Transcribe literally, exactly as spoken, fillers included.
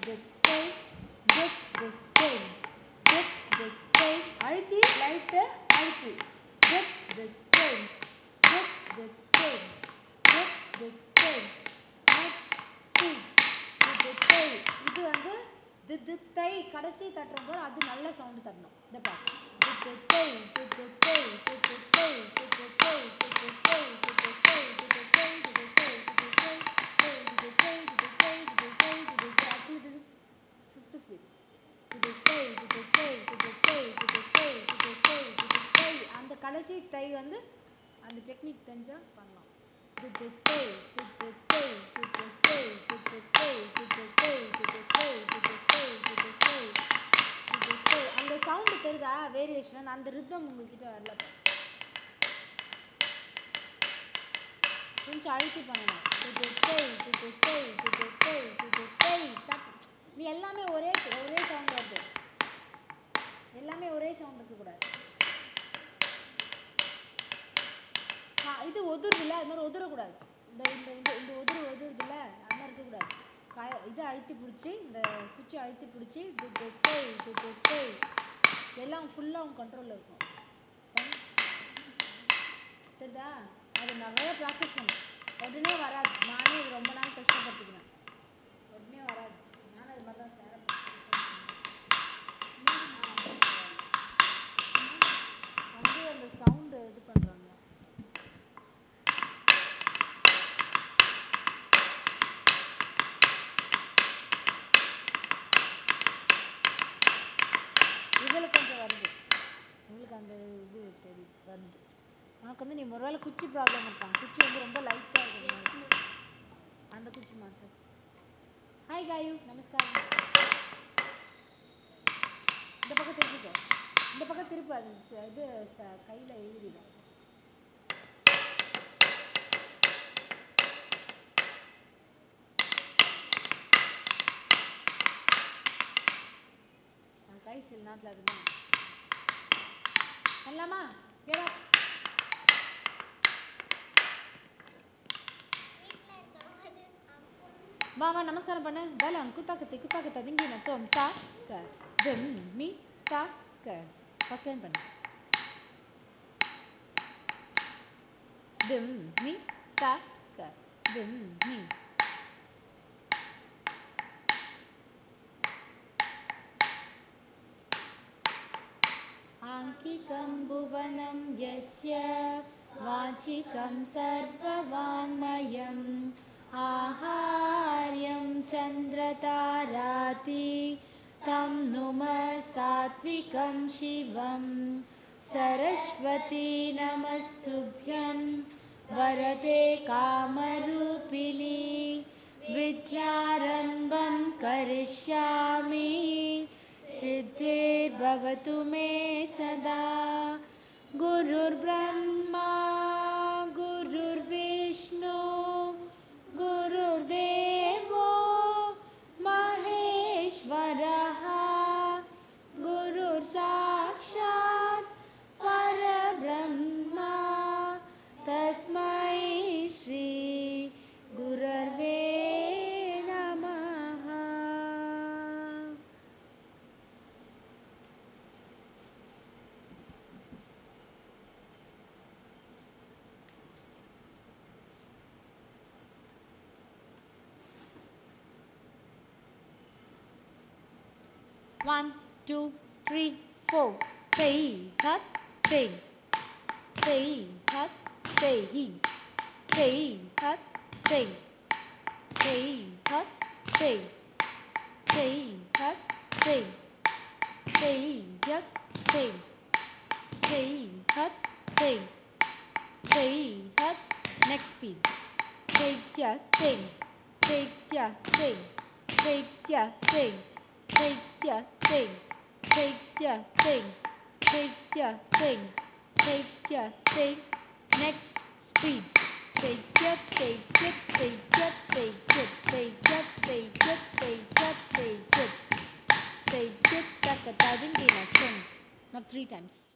தித்தை தித் தித்தை தித் தித்தை அழுத்தி லைட்டு அழுத்தி தித் தித்தை தித் தித்தை தித் தித்தை next speed தித்தை. இது வந்து தித்தை கடைசி தட்டுறப்போ அது நல்ல சவுண்டு தரணும். இந்த பாட்டு தித்தை தித்தை தித்தை தித்தை தித்தை தித்தை அந்த கடைசி தை வந்து அந்த டெக்னிக் தெரிஞ்சால் பண்ணலாம். அந்த சவுண்டு தெரியுதா வேரியேஷன், அந்த ரிதம் உங்ககிட்ட வரல, கொஞ்சம் அழுத்தி பண்ணணும். நீ எல்லாமே ஒரே ஒரே சவுண்ட் வருது, எல்லாமே ஒரே சவுண்ட் இருக்கக்கூடாது. இது ஒதுருதுல அது மாதிரி ஒதுரக்கூடாது. இந்த இந்த இந்த இந்த ஒதுரு ஒதுருதுல அது மாதிரி இருக்கக்கூடாது. காய இதை அழுத்தி பிடிச்சி இந்த குச்சி அழுத்தி பிடிச்சி எல்லாம் ஃபுல்லாக அவங்க கண்ட்ரோலில் இருக்கும். தெரியுதா? அது நிறைய ப்ராக்டிஸ் பண்ணும். உடனே வராது. நானே இது ரொம்ப நாள் கஷ்டப்பட்டுக்கிறேன். உடனே வராது. நானும் அது மாதிரி தான் சேர வந்து அந்த சவுண்டு இது பண்ணுறாங்க. இதில் கொஞ்சம் வருது உங்களுக்கு அந்த இது தெரியுது வருது. உனக்கு வந்து நீ ஒரு வேளை குச்சி ப்ராப்ளம் இருக்காங்க. குச்சி வந்து ரொம்ப லைட்டாக இருக்கும். அந்த குச்சி மாற்று. ஹாய் காயு, நமஸ்காரம். இந்த பக்கம் திருப்பிக்கோ, இந்த பக்கம் திருப்பி. அது இது கையில் எழுதிடும். கை சில நேரத்தில் அதுதான் பண்ணலாமா? கேடா வா வா நமஸ்காரம் பண்ணு. பலம் குத்தாக்கத்தை குத்தாக்கத்தை திங்கி நத்தோம் தா க திம் மீ தா க. ஃபர்ஸ்ட் லைன் பண்ணு. திம் மீ தா க திம் மீ. ஆங்கிகம் புவனம் யஸ்ய வாச்சிகம் சர்வவாங்மயம் ஆஹார்யம் சந்திரதாராதி தம் நும சாத்விகம் சிவம் சரஸ்வதி நமஸ்துப்யம் வரதே காமரூபிணி வித்யாரம்பம் கரிஷ்யாமி सिद्धिर्भवतु मे सदा. गुरुर्ब्रह्मा गुरुर्विष्णु गुरुर्देवो महेश्वरः गुरुर्साक्षात् परब्रह्मा तस्मै श्री गुरवे One, two, three, four. Say hat, say. Say hat, say. Say hat, say. Say hat, say. Say hat, say. Say hat, say. Say hat, say. Say hat. Next speed. Say hat, say. Say hat, say. Say hat, say. Take your thing, take your thing, take your thing, take your thing. Next speed. Take your, take it, take your, take it, take your, take it, take your, take it, take it. Take it, take it. Now three times.